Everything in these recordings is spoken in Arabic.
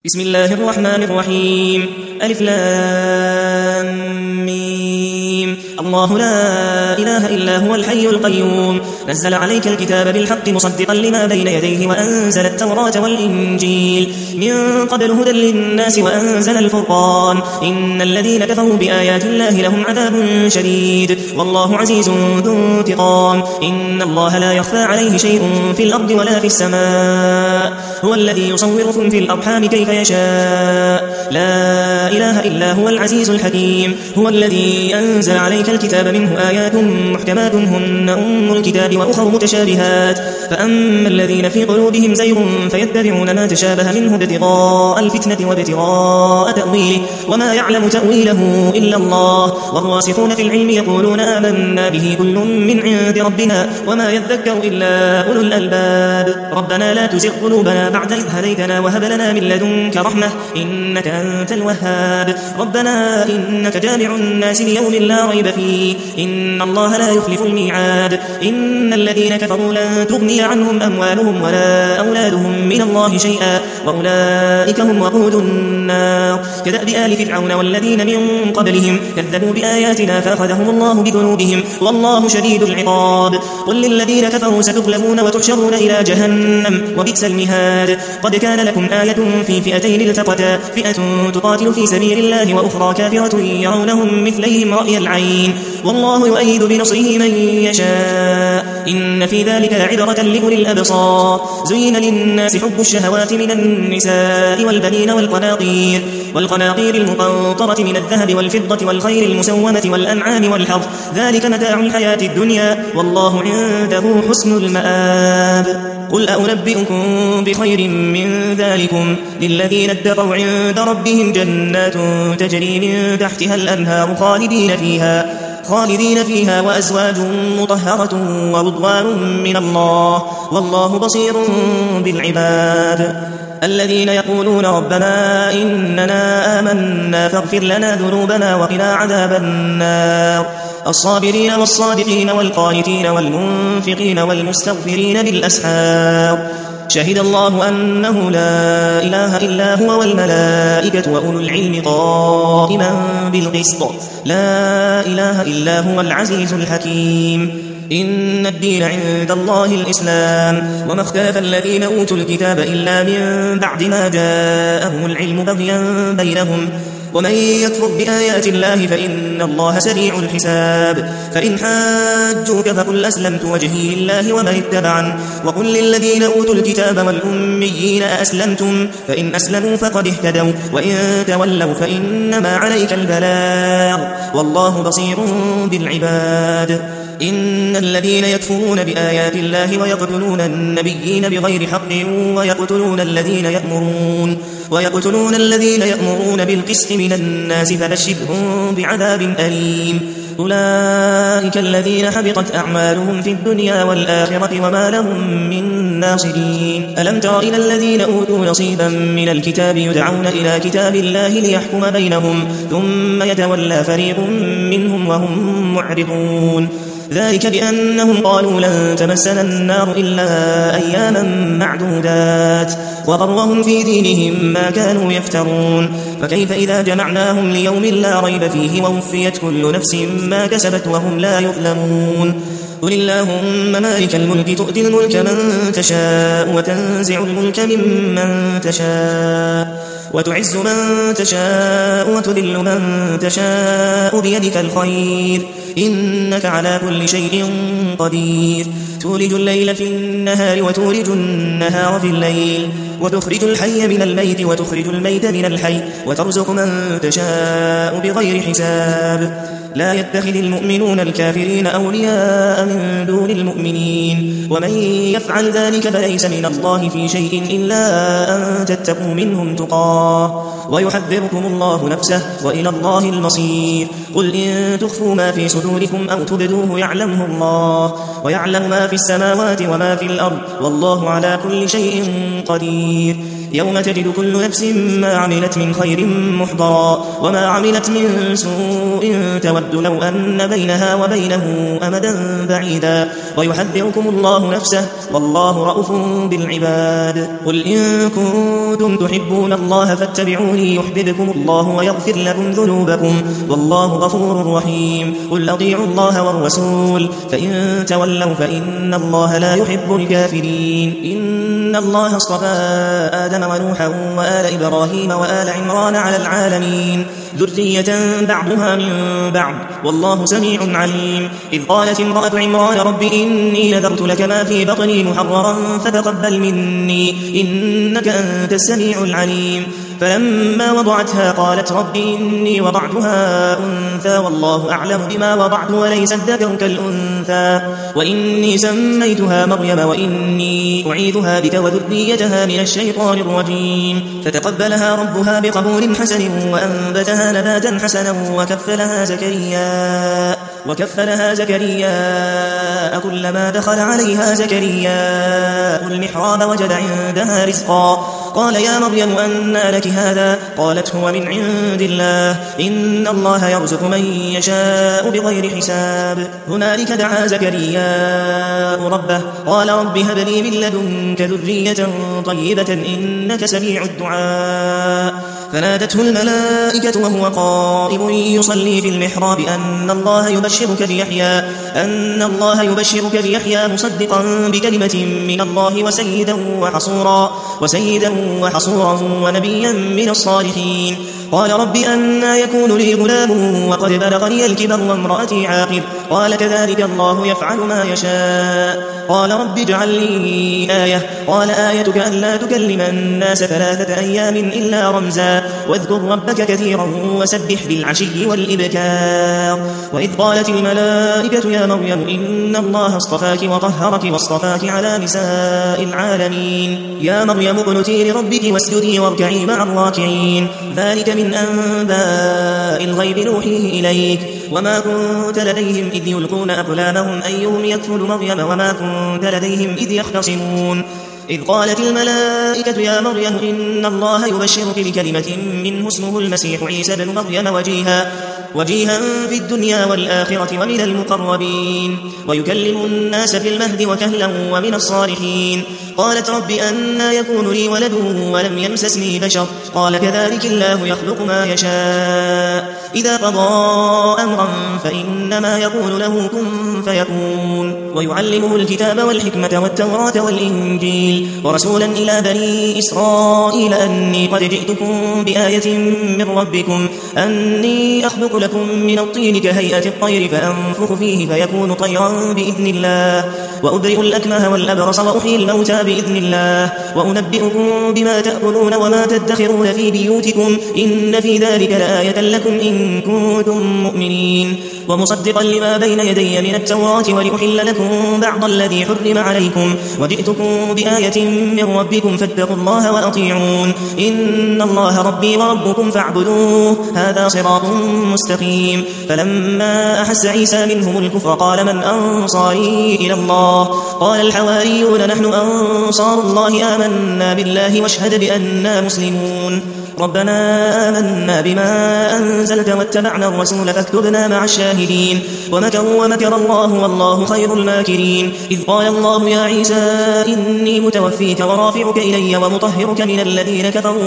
بسم الله الرحمن الرحيم ألف لام ميم الله لا إله إلا هو الحي القيوم نزل عليك الكتاب بالحق مصدقا لما بين يديه وأنزل التوراة والإنجيل من قبل هدى للناس وأنزل الفرقان إن الذين كفروا بآيات الله لهم عذاب شديد والله عزيز ذو انتقام إن الله لا يخفى عليه شيء في الأرض ولا في السماء هو الذي يصوركم في الأرحام كيف يشاء لا إله إلا هو العزيز الحكيم هو الذي أنزل عليك الكتاب منه آيات محكمات هن أم الكتاب وأخر متشابهات فأما الذين في قلوبهم زيغ فيتبعون ما تشابه منه ابتغاء الفتنة وابتغاء تأويله وما يعلم تأويله إلا الله والراسخون في العلم يقولون آمنا به كل من عند ربنا وما يذكر إلا أولو الألباب ربنا لا تزغ قلوبنا بعد إذ هديتنا وهب لنا من لدنك رحمة إنك أنت الوهاب ربنا إنك جامع الناس ليوم لا ريب فيه إن الله لا يخلف الميعاد إن الذين كفروا لن تغني عنهم أموالهم ولا أولادهم من الله شيئا وأولئك هم وقود النار كدأب آل فرعون والذين من قبلهم كذبوا بآياتنا فأخذهم الله بذنوبهم والله شديد العقاب قل للذين كفروا ستغلبون وتحشرون إلى جهنم وبئس المهاد قد كان لكم آية في فئتين التقتا فئة تقاتل في سبيل الله وأخرى كافرة يرونهم مثليهم رأي العين والله يؤيد بنصره من يشاء إن في ذلك لعبرة لأولي الأبصار زين للناس حب الشهوات من النساء والبنين والقناطير المقنطرة من الذهب والفضة والخيل المسومة والأنعام والحرث ذلك متاع الحياة الدنيا والله عنده حسن المآب قل أنبئكم بخير من ذلكم للذين اتقوا عند ربهم جنات تجري من تحتها الأنهار خالدين فيها وأزواج مطهرة ورضوان من الله والله بصير بالعباد الذين يقولون ربنا إننا آمنا فاغفر لنا ذنوبنا وقنا عذاب النار الصابرين والصادقين والقانتين والمنفقين والمستغفرين بالأسحار شهد الله أنه لا إله إلا هو والملائكة وأولو العلم قائما بالقسط لا إله إلا هو العزيز الحكيم إن الدين عند الله الإسلام وما اختلف الذين أوتوا الكتاب إلا من بعد ما جاءهم العلم بغيا بينهم ومن يكفر بآيات الله فإن الله سريع الحساب فإن حاجوك فقل أسلمت وجهي لله ومن اتبعن وقل للذين أوتوا الكتاب والأميين أسلمتم فإن أسلموا فقد اهتدوا وإن تولوا فإنما عليك البلاغ والله بصير بالعباد إن الذين يكفرون بآيات الله ويقتلون النبيين بغير حق ويقتلون الذين يأمرون بالقسط من الناس فبشرهم بعذاب أليم أولئك الذين حبطت أعمالهم في الدنيا والآخرة وما لهم من ناصرين ألم تر إلى الذين أوتوا نصيبا من الكتاب يدعون إلى كتاب الله ليحكم بينهم ثم يتولى فريق منهم وهم معرضون ذلك بأنهم قالوا لن تمسنا النار إلا أياما معدودات وغرهم في دينهم ما كانوا يفترون فكيف إذا جمعناهم ليوم لا ريب فيه ووفيت كل نفس ما كسبت وهم لا يظلمون قل اللهم مالك الملك تؤتي الملك من تشاء وتنزع الملك ممن تشاء وتعز من تشاء وتذل من تشاء بيدك الخير إنك على كل شيء قدير تولج الليل في النهار وتولج النهار في الليل وتخرج الحي من الميت وتخرج الميت من الحي وترزق من تشاء بغير حساب لا يتخذ المؤمنون الكافرين أولياء من دون المؤمنين ومن يفعل ذلك فليس من الله في شيء إلا أن تتقوا منهم تقاه ويحذركم الله نفسه وإلى الله المصير قل إن تخفوا ما في صدوركم أو تبدوه يعلمه الله ويعلم ما في السماوات وما في الأرض والله على كل شيء قدير يوم تجد كل نفس ما عملت من خير محضرا وما عملت من سوء تود لو أن بينها وبينه أمدا بعيدا ويحذركم الله نفسه والله رؤوف بالعباد. قل إن كنتم تحبون الله فاتبعوني يحببكم الله ويغفر لكم ذنوبكم والله غفور رحيم. قل أطيعوا الله والرسول فإن تولوا فإن الله لا يحب الكافرين. إن الله اصطفى آدم ونوحا وآل إبراهيم وآل عمران على العالمين ذرية بعضها من بعض والله سميع عليم. إذ قالت امرأة عمران رب إني نذرت لك ما في بطني محررا فتقبل مني إنك أنت السميع العليم. فلما وضعتها قالت رب إني وضعتها أنثى والله أعلم بما وضعت وليس الذكر كالأنثى وإني سميتها مريم وإني أعيذها بك وذريتها من الشيطان الرجيم. فتقبلها ربها بقبول حسن وأنبتها نباتا حسنا وكفلها زكريا كلما دخل عليها زكريا المحراب وجد عندها رزقا قال يا مريم أنى لك هذا قالت هو من عند الله إن الله يرزق من يشاء بغير حساب. هنالك دعا زكريا ربه قال رب هب لي من لدنك ذرية طيبة إنك سميع الدعاء. فنادته الملائكة وهو قائم يصلي في المحراب أن الله يبشرك بيحيى مصدقا بكلمة من الله وسيدا وحصورا ونبيا من الصالحين. قال رب أنى يكون لي غلام وقد بلغني الكبر وامرأتي عاقر قال كذلك الله يفعل ما يشاء. قال رب اجعل لي آية قال آيتك ألا تكلم الناس 3 أيام إلا رمزا واذكر ربك كثيرا وسبح بالعشي والإبكار. وإذ قالت الملائكة يا مريم إن الله اصطفاك وطهرك واصطفاك على نساء العالمين. يا مريم اقنتي لربك واسجدي واركعي مع الراكعين. ذلك من أنباء الغيب نوحيه إليك وما كنت لديهم إذ يلقون أقلامهم أيهم يكفل مريم وما كنت لديهم إذ يختصمون. إذ قالت الملائكة يا مريم إن الله يبشرك بكلمة منه اسمه المسيح عيسى بن مريم وجيها في الدنيا والآخرة ومن المقربين ويكلم الناس في المهد وكهلا ومن الصالحين. قالت رب أنى يكون لي ولد ولم يمسسني بشر قال كذلك الله يخلق ما يشاء إذا قضى أمرا فإنما يقول له كن فيكون. ويعلمه الكتاب والحكمة والتوراة والإنجيل ورسولا إلى بني إسرائيل أني قد جئتكم بآية من ربكم أني أخلق لكم من الطين كهيئة الطير فأنفخ فيه فيكون طيرا بإذن الله وأبرئ الأكمه والأبرص وأحيي الموتى بإذن الله وأنبئكم بما تأكلون وما تدخرون في بيوتكم إن في ذلك لآية لكم إن كنتم مؤمنين. ومصدقا لما بين يدي من التوراة ولأحل لكم بعض الذي حرم عليكم وجئتكم بآية من ربكم فاتقوا الله وأطيعون إن الله ربي وربكم فاعبدوه هذا صراط مستقيم. فلما أحس عيسى منهم الكفر قال من أنصاري إلى الله قال الحواريون نحن أنصار الله آمنا بالله واشهد بأننا مسلمون. ربنا آمنا بما أنزلت واتبعنا الرسول فاكتبنا مع الشاهدين. ومكروا ومكر الله والله خير الماكرين. إذ قال الله يا عيسى إني متوفيك ورافعك إلي ومطهرك من الذين كفروا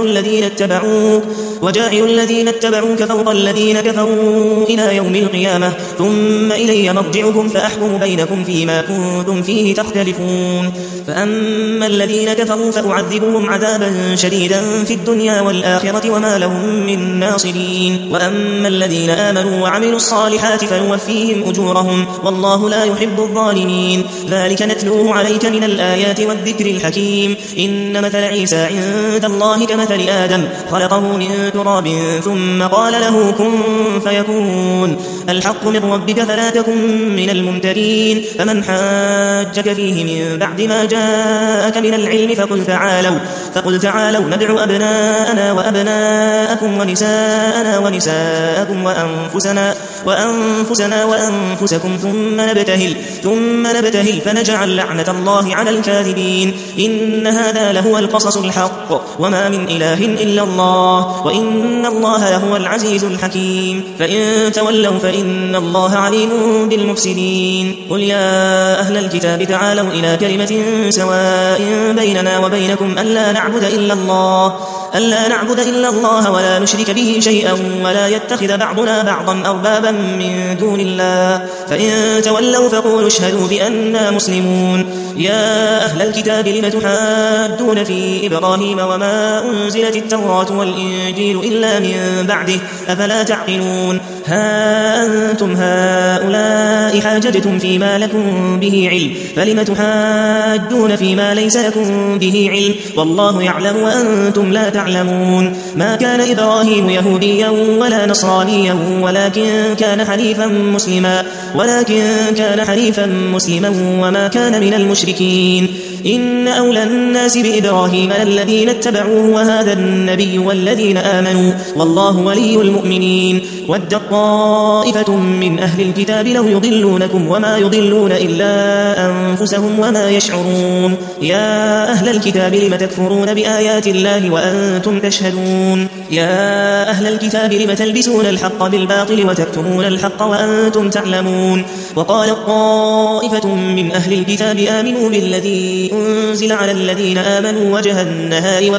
وجاعل الذين اتبعوك فوق الذين كفروا إلى يوم القيامة ثم إلي مرجعكم فأحكم بينكم فيما كنتم فيه تختلفون. فأما الذين كفروا فأعذبهم عذابا شديدا في الدنيا والآخرة وما لهم من ناصرين. وأما الذين آمنوا وعملوا الصالحات فنوفيهم أجورهم والله لا يحب الظالمين. ذلك نتلوه عليك من الآيات والذكر الحكيم. إن مثل عيسى عند الله كمثل آدم خلقه من تراب ثم قال له كن فيكون. الحق من ربك فلا تكن من الممترين. فمن حاجك فيه من بعد ما جاءك من العلم فقل تعالوا ندع أبناءنا وأبناءكم ونساءنا ونساءكم وأنفسنا وأنفسكم ثم نبتهل فنجعل لعنة الله على الكاذبين. إن هذا لهو القصص الحق وما من إله إلا الله وإن الله لهو العزيز الحكيم. فإن تولوا فإن الله عليم بالمفسدين. قل يا أهل الكتاب تعالوا إلى كلمة سواء بيننا وبينكم ألا نعبد إلا الله ولا نشرك به شيئا ولا يتخذ بعضنا بعضا أربابا من دون الله. فإن تولوا فقولوا اشهدوا بأننا مسلمون. يا أهل الكتاب لم تحاجون في إبراهيم وما أنزلت التوراة والإنجيل إلا من بعده أفلا تعقلون. ها أنتم هؤلاء حاججتم فيما لكم به علم فلم تحاجون فيما ليس لكم به علم والله يعلم وأنتم لا تعلمون. ما كان إبراهيم يهوديا ولا نصرانيا ولكن كان حنيفا مسلما وما كان من المشركين. إن أولى الناس بإبراهيم الذين اتبعوه وهذا النبي والذين آمنوا والله ولي المؤمنين. ود طائفة من أهل الكتاب لو يضلونكم وما يضلون إلا أنفسهم وما يشعرون. يا أهل الكتاب لم تكفرون بآيات الله وأنتم تشهدون. يا أهل الكتاب لم تلبسون الحق بالباطل وتكتمون الحق وأنتم تعلمون. وقال طائفة من أهل الكتاب آمنوا بالذي أنزل على الذين آمنوا وجه النهار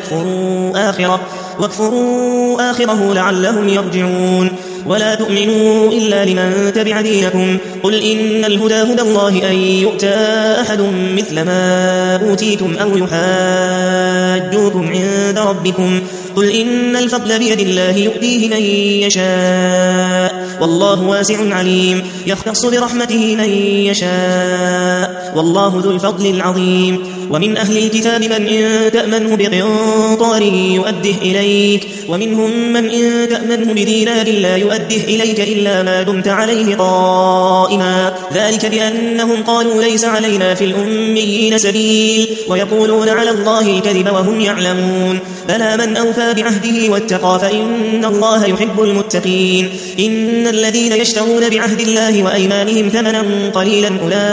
واكفروا آخره لعلهم يرجعون. ولا تؤمنوا إلا لمن تبع دينكم. قل إن الهدى هدى الله أن يؤتى أحد مثل ما أوتيتم أو يحاجوكم عند ربكم. قل إن الفضل بيد الله يؤتيه من يشاء والله واسع عليم. يختص برحمته من يشاء والله ذو الفضل العظيم. ومن أهل الكتاب من إن تأمنه بقنطار يؤده إليك ومنهم من إن تأمنه بدينار لا يؤده إليك إلا ما دمت عليه قائما. ذلك بأنهم قالوا ليس علينا في الأميين سبيل ويقولون على الله الكذب وهم يعلمون. بلى من أوفى بعهده واتقى فإن الله يحب المتقين. إن الذين يشترون بعهد الله وأيمانهم ثمنا قليلا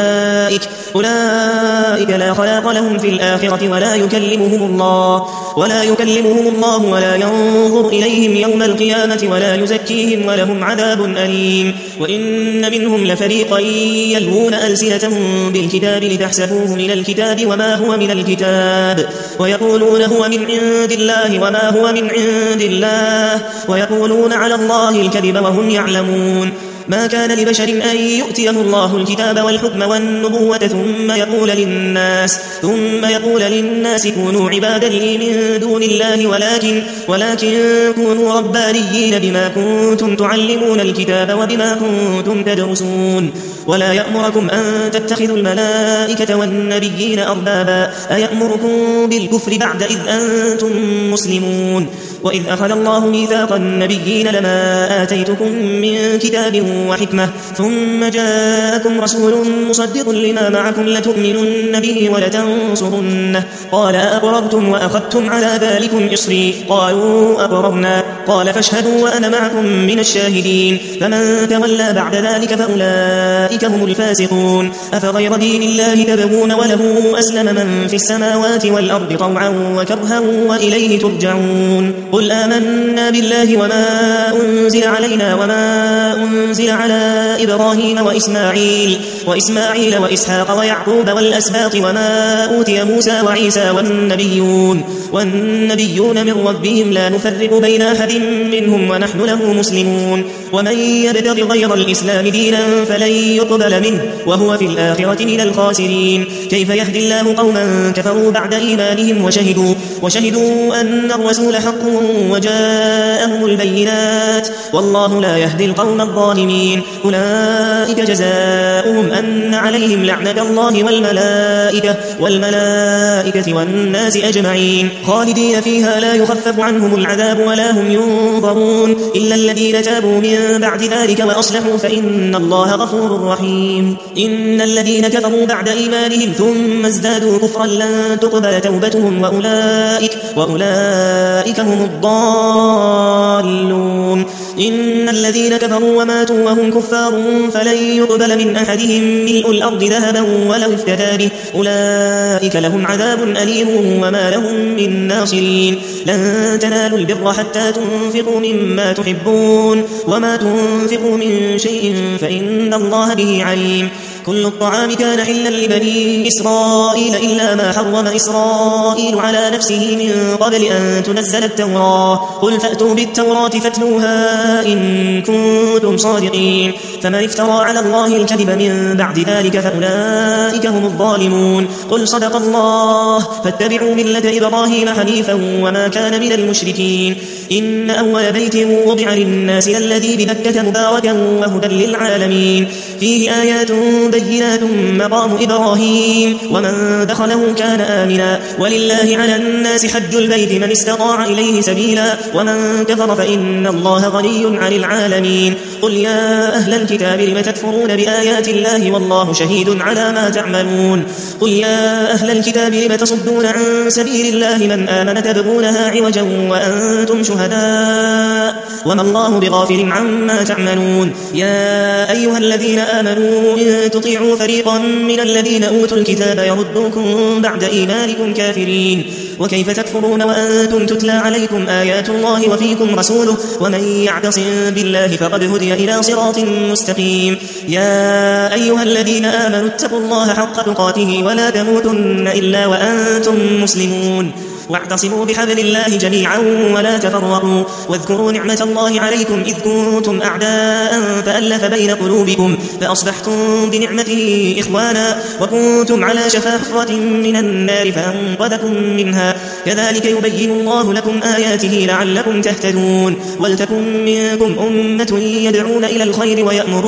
أولئك لا خلاق لهم في الآخرة ولا يكلمهم الله ولا ينظر إليهم يوم القيامة ولا يزكيهم ولهم عذاب أليم. وإن منهم لفريقا يلوون ألسنتهم بالكتاب لتحسبوه من الكتاب وما هو من الكتاب ويقولون هو من عند الله وما هو من عند الله ويقولون على الله الكذب وهم يعلمون. ما كان لبشر أن يؤتيه الله الكتاب والحكم والنبوة ثم يقول للناس كونوا عبادا لي من دون الله ولكن كونوا ربانيين بما كنتم تعلمون الكتاب وبما كنتم تدرسون. ولا يأمركم أن تتخذوا الملائكة والنبيين أربابا أيأمركم بالكفر بعد إذ أنتم مسلمون. وإذ أخذ الله ميثاق النبيين لما آتيتكم من كتاب وحكمة ثم جاءكم رسول مصدق لما معكم لتؤمنن به ولتنصرنه قال أقررتم وأخذتم على ذلكم إصري قالوا أقررنا قال فاشهدوا وأنا معكم من الشاهدين. فمن تولى بعد ذلك فأولئك هم الفاسقون. أفغير دين الله تبغون وله أسلم من في السماوات والأرض طوعا وكرها وإليه ترجعون. قل آمنا بالله وما أنزل علينا وما أنزل على إبراهيم وإسماعيل وإسحاق ويعقوب والأسباط وما أوتي موسى وعيسى والنبيون من ربهم لا نفرق بين أحد منهم ونحن له مسلمون. ومن يبتغ غير الإسلام دينا فلن يقبل منه وهو في الآخرة من الخاسرين. كيف يهدي الله قوما كفروا بعد إيمانهم وشهدوا أن الرسول حق وجاءهم البينات والله لا يهدي القوم الظالمين. أولئك جزاؤهم أن عليهم لعنة الله والملائكة والناس أجمعين خالدين فيها لا يخفف عنهم العذاب ولا هم ينظرون إلا الذين تابوا من بعد ذلك وأصلحوا فإن الله غفور رحيم. إن الذين كفروا بعد إيمانهم ثم ازدادوا كفرا لن تقبل توبتهم وأولئك هم الضالون. إن الذين كفروا وماتوا وهم كفار فلن يقبل من أحدهم ملء الأرض ذهبا ولو افتدى به أولئك لهم عذاب أليم وما لهم من ناصرين. لن تنالوا البر حتى تنفقوا مما تحبون وما تنفقوا من شيء فإن الله به عليم. كل الطعام كان حلا لبني إسرائيل إلا ما حرم إسرائيل على نفسه من قبل أن تنزل التوراة قل فأتوا بالتوراة فاتلوها إن كنتم صادقين. فمن افترى على الله الكذب من بعد ذلك فأولئك هم الظالمون. قل صدق الله فاتبعوا ملة إبراهيم حنيفا وما كان من المشركين. إن أول بيت وضع للناس الذي ببكة مباركا وهدى للعالمين فيه آيات بينات مقام إبراهيم ومن دخله كان آمنا ولله على الناس حج البيت من استطاع إليه سبيلا ومن كفر فإن الله غني عن العالمين. قل يا أهل الكتاب لم تكفرون بآيات الله والله شهيد على ما تعملون. قل يا أهل الكتاب لم تصدون عن سبيل الله من آمن تبغونها عوجا وأنتم شهداء وما الله بغافل عما تعملون. يا أيها الذين آمنوا إن تطيعوا فريقا من الذين أوتوا الكتاب يردوكم بعد إيمانكم كافرين وكيف تكفرون وأنتم تتلى عليكم آيات الله وفيكم رسوله ومن يعتصم بالله فقد هدي إلى صراط مستقيم. يا أيها الذين آمنوا اتقوا الله حق تقاته ولا تموتن إلا وأنتم مسلمون واعتصموا بحبل الله جميعا ولا تفرقوا واذكروا نعمة الله عليكم إذ كنتم أعداء فألف بين قلوبكم فأصبحتم بنعمته إخوانا وكنتم على شفا حفرة من النار فأنقذكم منها كذلك يبين الله لكم آياته لعلكم تهتدون. ولتكن منكم أمة يدعون إلى الخير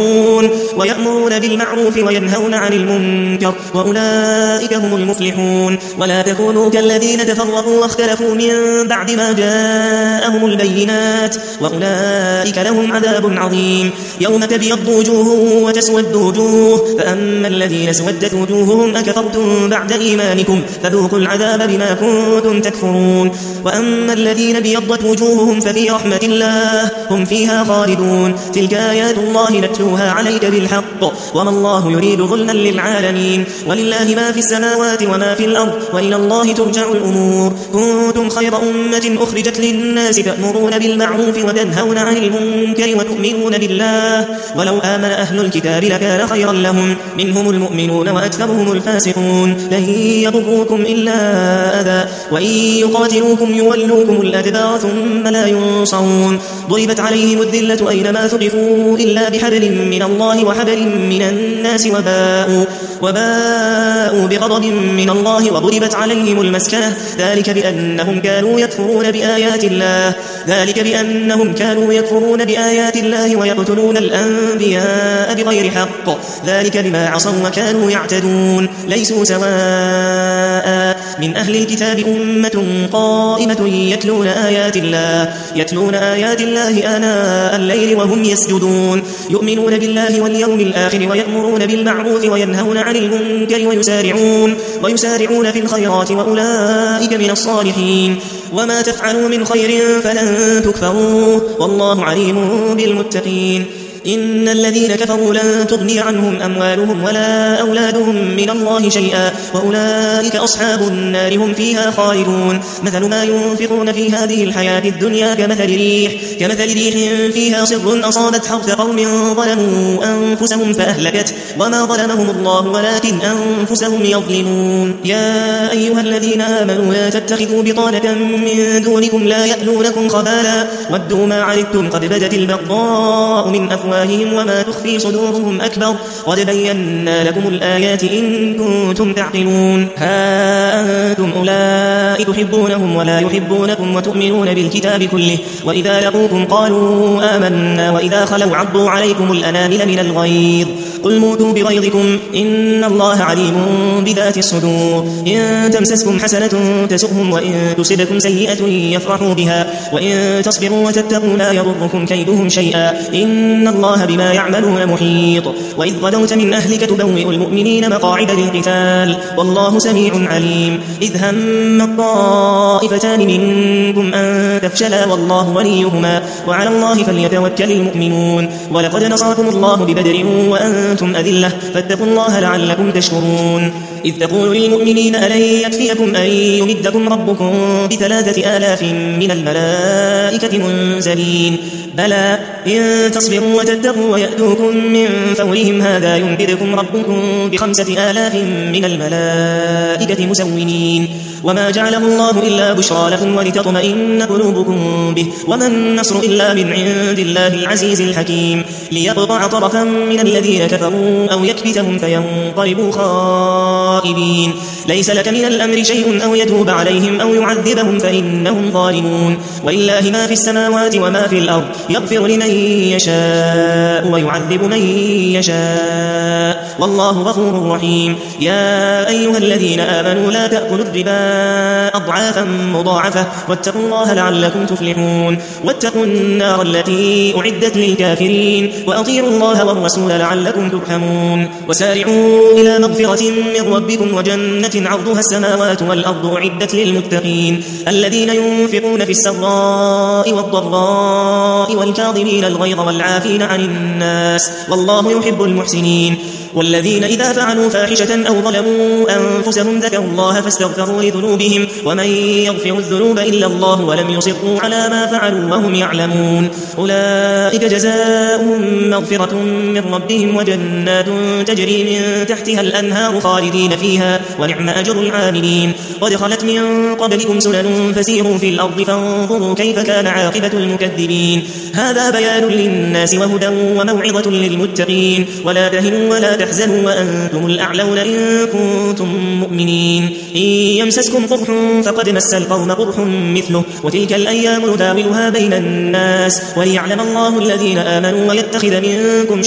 ويأمرون بالمعروف وينهون عن المنكر وأولئك هم المفلحون. ولا تكونوا كالذين تفرقوا واختلفوا من بعد ما جاءهم البينات وأولئك لهم عذاب عظيم. يوم تبيض وجوه وتسود وجوه فأما الذين اسودت وجوههم أكفرتم بعد إيمانكم فذوقوا العذاب بما كنتم تكفرون. وأما الذين ابيضت وجوههم ففي رحمة الله هم فيها خالدون. تلك آيات الله نتلوها عليك بالحق وما الله يريد ظلما للعالمين. ولله ما في السماوات وما في الأرض وإلى الله ترجع الأمور. كنتم خير أمة أخرجت للناس تأمرون بالمعروف وتنهون عن المنكر وتؤمنون بالله ولو آمن أهل الكتاب لكان خيرا لهم منهم المؤمنون وأكثرهم الفاسقون. لن يضروكم إلا أذى وإن يقاتلوكم يولوكم الأدبار ثم لا ينصرون. ضربت عليهم الذلة أينما ثقفوا إلا بحبل من الله وحبل من الناس وباءوا بغضب من الله وضربت عليهم المسكنة ذلك بأنهم كانوا يكفرون بآيات الله ويقتلون الأنبياء بغير حق ذلك بما عصوا وكانوا يعتدون. ليسوا سواء من أهل الكتاب أمة قائمة يتلون آيات الله آناء الليل وهم يسجدون يؤمنون بالله واليوم الآخر ويأمرون بالمعروف وينهون عن المنكر ويسارعون في الخيرات وأولئك من الصالحين. وما تفعلوا من خير فلن تكفروه والله عليم بالمتقين. إن الذين كفروا لن تغني عنهم أموالهم ولا أولادهم من الله شيئا وأولئك أصحاب النار هم فيها خالدون. مثل ما ينفقون في هذه الحياة الدنيا كمثل ريح فيها صر أصابت حرث قوم ظلموا أنفسهم فأهلكت وما ظلمهم الله ولكن أنفسهم يظلمون. يا أيها الذين آمنوا لا تتخذوا بطانة من دونكم لا يألونكم خبالا ودوا ما عنتم قد بدت البغضاء من أفواههم وما تخفي صدورهم أكبر قد بينا لكم الآيات إن كنتم تعقلون. ها أنتم أولئك تحبونهم ولا يحبونكم وتؤمنون بالكتاب كله وإذا لقوكم قالوا آمنا وإذا خلوا عضوا عليكم الأنامل من الغيظ قل موتوا بغيظكم إن الله عليم بذات الصدور. إن تمسسكم حسنة تسؤهم وإن تصبكم سيئة يفرحوا بها وإن تصبروا وتتقوا لا يضركم كيدهم شيئا إن الله بما يعملون محيط. وإذ غدوت من أهلك تبوئ المؤمنين مقاعد للقتال والله سميع عليم. إذ هم الطائفتان منكم أن تفشلا والله وليهما وعلى الله فليتوكل المؤمنون. ولقد نصركم الله ببدر وأنتم أذلة فاتقوا الله لعلكم تشكرون. إذ تقول للمؤمنين ألن يكفيكم أن يمدكم ربكم ب3,000 من الملائكة منزلين بلى إن تصبروا وتتقوا ويأتوكم من فورهم هذا يمددكم ربكم ب5,000 من الملائكة مسومين. وما جعله الله إلا بشرى لكم ولتطمئن قلوبكم به وما النصر إلا من عند الله العزيز الحكيم. ليقطع طرفا من الذين كفروا أو يكبتهم فينقلبوا خائبين. ليس لك من الأمر شيء أو يتوب عليهم أو يعذبهم فإنهم ظالمون. ولله ما في السماوات وما في الأرض يغفر لمن يشاء ويعذب من يشاء والله غفور رحيم. يا أيها الذين آمنوا لا تأكلوا الربا أضعافا مضاعفة واتقوا الله لعلكم تفلحون. واتقوا النار التي أعدت للكافرين وأطيعوا الله والرسول لعلكم ترحمون. وسارعوا إلى مغفرة من ربكم وجنة عرضها السماوات والأرض أعدت للمتقين الذين ينفقون في السراء والضراء والكاظمين الغيظ والعافين عن الناس والله يحب المحسنين. والذين إذا فعلوا فاحشة أو ظلموا أنفسهم ذكروا الله فاستغفروا لذنوبهم ومن يغفر الذنوب إلا الله ولم يصروا على ما فعلوا وهم يعلمون أولئك جزاؤهم مغفرة من ربهم وجنات تجري من تحتها الأنهار خالدين فيها ونعم أجر العاملين. قد خلت من قبلكم سنن فسيروا في الأرض فانظروا كيف كان عاقبة المكذبين. هذا بيان للناس وهدى وموعظة للمتقين. ولا تهنوا ولا تحزنوا وأنتم الأعلون إن كنتم مؤمنين. إن يمسسكم قرح فقد مس القوم قرح مثله وتلك الأيام نداولها بين الناس وليعلم الله الذين آمنوا ويتخذ منكم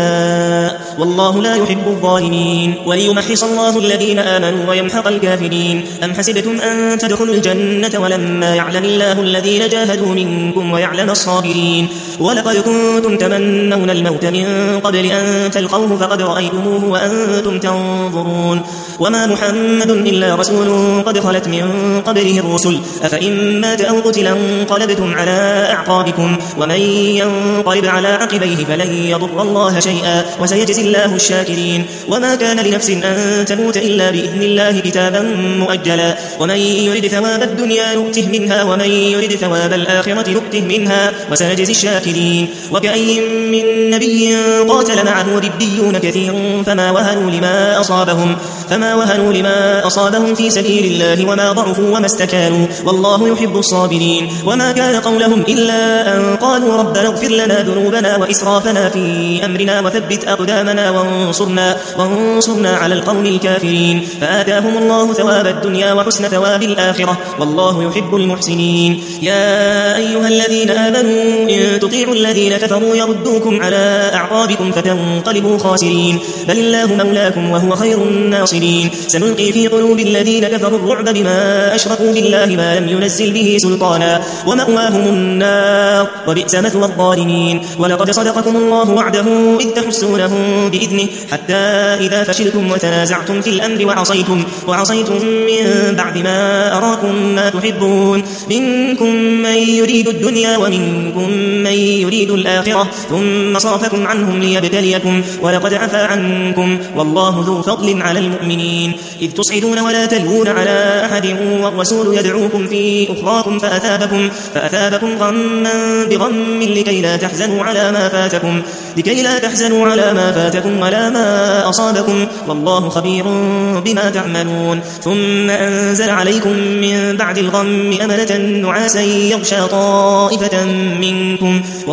شهداء والله لا يحب الظالمين. وليمحص الله الذين آمنوا ويمحق الكافرين. أم حسبتم أن تدخلوا الجنة ولما يعلم الله الذين جاهدوا منكم ويعلم الصابرين. ولقد كنتم تمنون الموت من قبل أن تلقوه فقد رأيتموه وأنتم تنظرون. وما محمد إلا رسول قد خلت من قبله الرسل أفإن مات أو قتل انقلبتم على أعقابكم ومن ينقلب على عقبيه فلن يضر الله شيئا وسيجزي الله الشاكرين. وما كان لنفس أن تموت إلا بإذن الله كتابا مؤجلا ومن يرد ثواب الدنيا نؤته منها ومن يرد ثواب الآخرة نؤته منها وسنجزي الشاكرين. وكأي من نبي قاتل معه ربيون كثير فما وهنوا لما أصابهم في سبيل الله وما ضعفوا وما استكانوا والله يحب الصابرين. وما كان قولهم إلا أن قالوا ربنا اغفر لنا ذنوبنا وإسرافنا في أمرنا وثبت أقدامنا وانصرنا على القوم الكافرين. فآتاهم الله ثواب الدنيا وحسن ثواب الآخرة والله يحب المحسنين. يا أيها الذين آمنوا إن تطيعوا الذين كفروا يردوكم على أعقابكم فتنقلبوا خاسرين بل الله مولاكم وهو خير الناصرين. سنلقي في قلوب الذين كفروا الرعب بما أشركوا بالله ما لم ينزل به سلطانا ومأواهم النار وبئس مثوى الظالمين. ولقد صدقكم الله وعده إذ تحسونهم بإذنه حتى إذا فشلتم وتنازعتم في الأمر وعصيتم من بعد ما أراكم ما تحبون منكم من يريد الدنيا ومنكم من يريد الآخرة ثم صرفكم عنهم ليبتليكم ولقد عفا عنكم والله ذو فضل على المؤمنين. إذ تصعدون ولا تلوون على أحد والرسول يدعوكم في أخراكم فأثابكم غما بغم لكي لا تحزنوا على ما فاتكم ولا ما أصابكم والله خبير بما تعملون. ثم أنزل عليكم من بعد الغم أمنة نعاسا يغشى طائفة منكم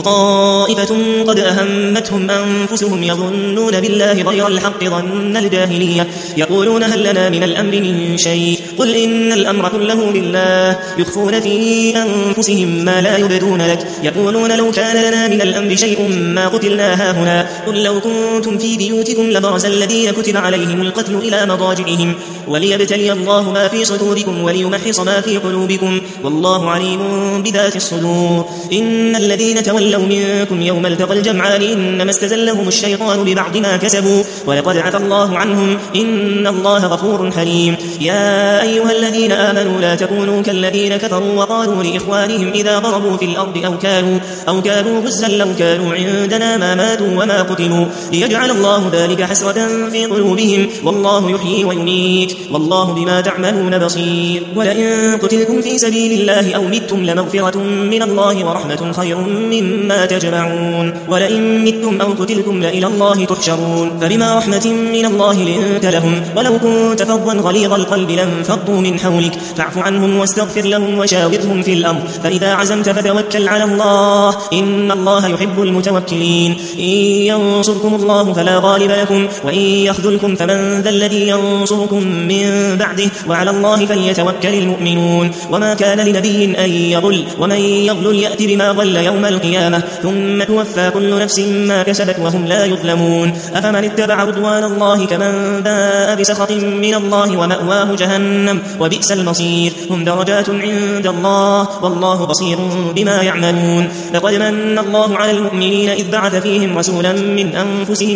وطائفة قد أهمتهم أنفسهم يظنون بالله غير الحق ظن الجاهلية يقولون هل لنا من الأمر من شيء قل إن الأمر كله لله يخفون في أنفسهم ما لا يبدون لك يقولون لو كان لنا من الأمر شيء ما قتلنا هاهنا قل لو كنتم في بيوتكم لبرز الذين كتب عليهم القتل إلى مضاجعهم وليبتلي الله ما في صدوركم وليمحص ما في قلوبكم والله عليم بذات الصدور إن الذين تولوا منكم يوم التقى الجمعان إنما استزلهم الشيطان ببعض ما كسبوا ولقد عفى الله عنهم إن الله غفور حليم يا أيها الذين آمنوا لا تكونوا كالذين كفروا وقالوا لإخوانهم إذا ضربوا في الأرض أو كانوا غزا لو كانوا عندنا ما ماتوا وما قتلوا ليجعل الله ذلك حسرة في قلوبهم والله يحيي ويميت والله بما تعملون بصير ولئن قتلتم في سبيل الله أو متم لمغفرة من الله ورحمة خير مما تجمعون ولئن متم أو قتلتم لإلى الله تحشرون فبما رحمة من الله لنت لهم ولو كنت فظا غليظ القلب لانفضوا من حولك فاعف عنهم واستغفر لهم وشاورهم في الأمر فإذا عزمت فتوكل على الله إن الله يحب المتوكلين إن ينصركم الله فلا غالب لكم وإن يخذلكم فمن ذا الذي ينصركم من بعده وعلى الله فليتوكل المؤمنون وما كان لنبي أن يغل ومن يغل يأتي بما غل يوم القيامة ثم توفى كل نفس ما كسبت وهم لا يظلمون أفمن اتبع رضوان الله كمن باء بسخط من الله ومأواه جهنم وبئس المصير هم درجات عند الله والله بصير بما يعملون لقد من الله على المؤمنين إذ بعث فيهم رسولا من أنفسهم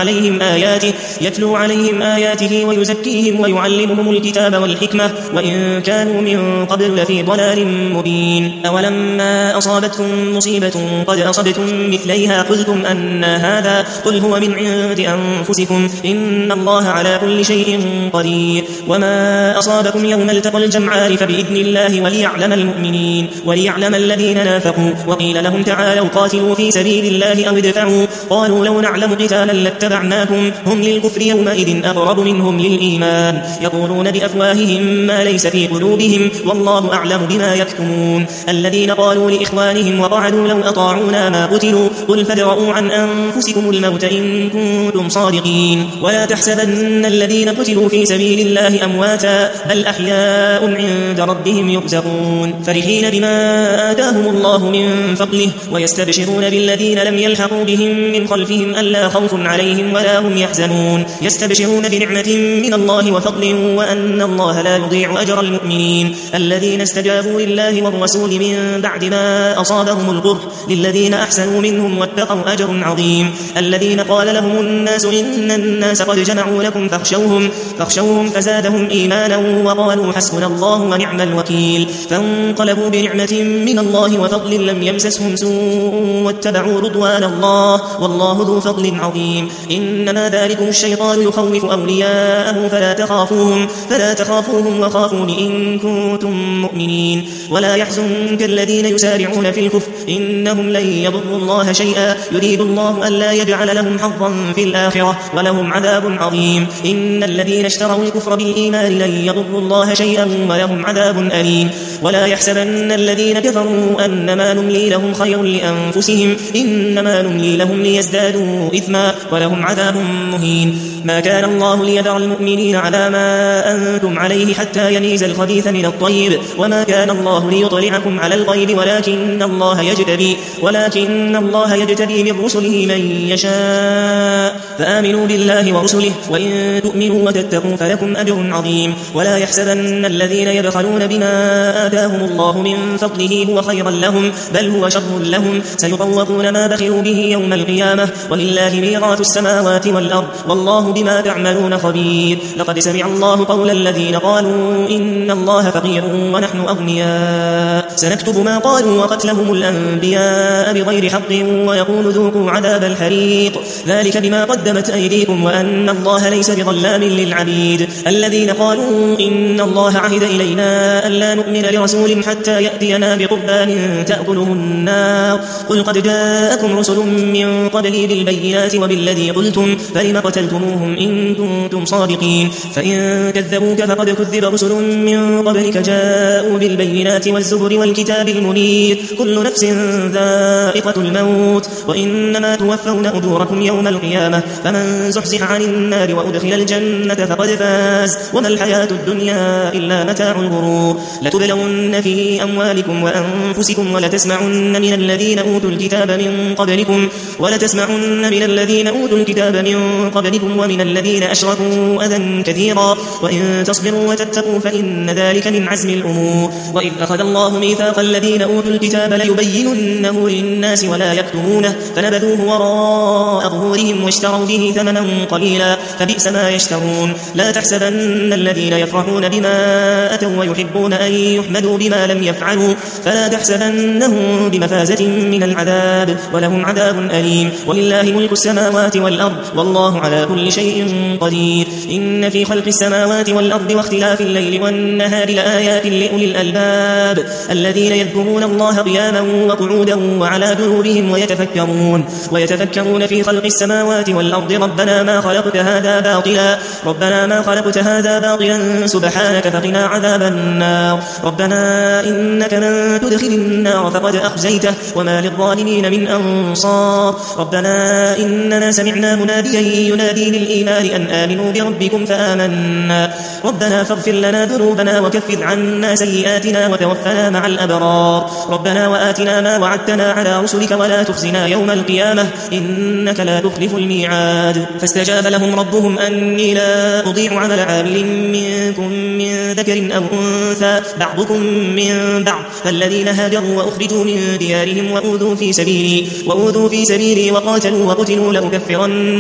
يتلو عليهم آياته ويزكيهم ويعلمهم الكتاب والحكمة وإن كانوا من قبل لفي ضلال مبين أولما أصابتكم مصيبة قد أصبتم مثليها قلتم أن هذا قل هو من عند أنفسكم إن الله على كل شيء قدير وما أصابكم يوم التقى الجمعان فبإذن الله وليعلم المؤمنين وليعلم الذين نافقوا وقيل لهم تعالوا قاتلوا في سبيل الله أو ادفعوا قالوا لو نعلم قتالا لاتبعناكم هم للكفر يومئذ أقرب منهم للإيمان يقولون بأفواههم ما ليس في قلوبهم والله أعلم بما يكتمون الذين قالوا لإخوانهم وقعدوا لو أطاعونا ما قتلوا قل فادرءوا عن أنفسكم الموت إن كنتم صادقين ولا تحسبن الذين قتلوا في سبيل الله أمواتا بل أحياء عند ربهم يرزقون فرحين بما آتاهم الله من فضله ويستبشرون بالذين لم يلحقوا بهم من خلفهم ألا خوف عليهم ولا هم يحزنون يستبشرون بنعمة من الله وفضل وأن الله لا يضيع أجر المؤمنين الذين استجابوا لله والرسول من بعد ما أصابهم القرح للذين أحسنوا منهم واتقوا أجر عظيم الذين قال لهم الناس إن الناس قد جمعوا لكم فاخشوهم فزادهم إيمانا وقالوا حسبنا الله ونعم الوكيل فانقلبوا بنعمة من الله وفضل لم يمسسهم سوء واتبعوا رضوان الله والله ذو فضل عظيم إنما ذلكم الشيطان يخوف أولياءه فلا تخافوهم وخافون إن كنتم مؤمنين ولا يحزنك الذين يسارعون في الكفر إنهم لن يضروا الله شيئا يريد الله ألا يجعل لهم حظا في الآخرة ولهم عذاب عظيم إن الذين اشتروا الكفر بالإيمان لن يضروا الله شيئا ولهم عذاب أليم ولا يحسبن الذين كفروا أنما نملي لهم خير لأنفسهم إنما نملي لهم ليزدادوا إثما ولهم عذاب مهين ما كان الله ليذر المؤمنين على ما أنتم عليه حتى يميز الخبيث من الطيب وما كان الله ليطلعكم على الغيب ولكن الله يجتبي من رسله من يشاء فآمنوا بالله ورسله وإن تؤمنوا وتتقوا فلكم أجر عظيم ولا يحسبن الذين يبخلون بما آتاهم الله من فضله هو خيرا لهم بل هو شر لهم سيطوقون ما بخلوا به يوم القيامة ولله ميراث السماوات والأرض والله بما تعملون خبير لقد سمع الله قول الذين قالوا إن الله فقير ونحن أغنياء سنكتب ما قالوا وقتلهم الأنبياء بغير حق ويقول ذوقوا عذاب الحريق ذلك بما قدمت أيديكم وأن الله ليس بظلام للعبيد الذين قالوا إن الله عهد إلينا ألا نؤمن لرسول حتى يأتينا بقربان تأكله النار قل قد جاءكم رسل من قبلي بالبينات وبالذي قلتم فلم قتلتموهم إن كنتم صادقين فإن كذبوك فقد كذب رسل من قبلك جاءوا بالبينات والزبر والكتاب المنير كل نفس ذائقة الموت وإنما توفون أجوركم يوم القيامة فمن زحزح عن النار وأدخل الجنة فقد فاز وما الحياة الدنيا إلا متاع الغرور لتبلون في أموالكم وأنفسكم ولتسمعن من الذين أوتوا الكتاب من قبلكم ومن الذين أشركوا أذى كثيرا وإن تصبروا وتتقوا فإن ذلك من عزم الأمور وإذ أخذ الله ميثاق الذين أوتوا الكتاب ليبيننه للناس ولا يكتمونه فنبذوه وراء ظهورهم واشتروا به ثمنا قليلا فبئس ما يشترون لا تحسبن الذين يفرحون بما أتوا ويحبون أن يحمدوا بما لم يفعلوا فلا تحسبنهم بمفازة من العذاب ولهم عذاب أليم ولله ملك السماوات والأرض والله على كل شيء قدير إن في خلق السماوات والأرض واختلاف الليل والنهار لآيات لأولي الألباب الذين يذكرون الله قياما وقعودا وعلى جنوبهم ويتفكرون في خلق السماوات والأرض ربنا ما خلقت هذا باطلا سبحانك فقنا عذاب النار ربنا إنك من تدخل النار فقد أخزيته وما للظالمين من أنصار ربنا إننا سمعنا مناديا ينادي للإيمان أن آمنوا بربكم فآمنا ربنا فاغفر لنا ذنوبنا وكفر عنا سيئاتنا وتوفنا مع الأبرار ربنا وآتنا ما وعدتنا على رسلك ولا تخزنا يوم القيامة إنك لا تخلف الميعاد فاستجاب لهم ربهم أني لا أضيع عمل عامل منكم من ذكر أو أنثى بعضكم من بعض فالذين هاجروا وأخرجوا من ديارهم وأوذوا في سبيلي وقاتلوا وقتلوا لأكفرن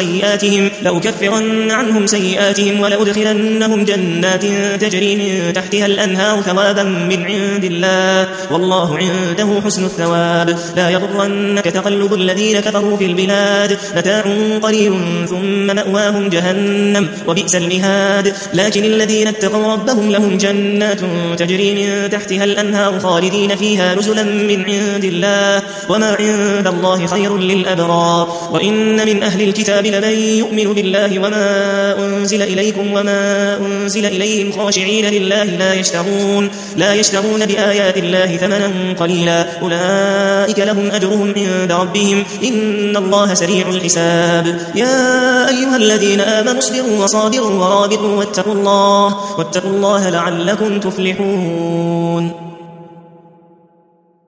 عنهم سيئاتهم ولأدخلنهم جنات تجري من تحتها الأنهار ثوابا من عند الله والله عنده حسن الثواب لا يغرنك تقلب الذين كفروا في البلاد متاع قليل ثم مأواهم جهنم وبئس المهاد لكن الذين اتقوا ربهم لهم جنات تجري من تحتها الأنهار خالدين فيها نزلا من عند الله وما عند الله خير للأبرار وإن من أهل الكتاب لمن يؤمن بالله وما أنزل إليكم وما أنزل إليهم خاشعين لله لا يشترون بآيات الله ثمنا قليلا أولئك لهم أجرهم عند ربهم إن الله سريع الحساب يا أيها الذين آمنوا اصبروا وصابروا ورابطوا واتقوا الله لعلكم تفلحون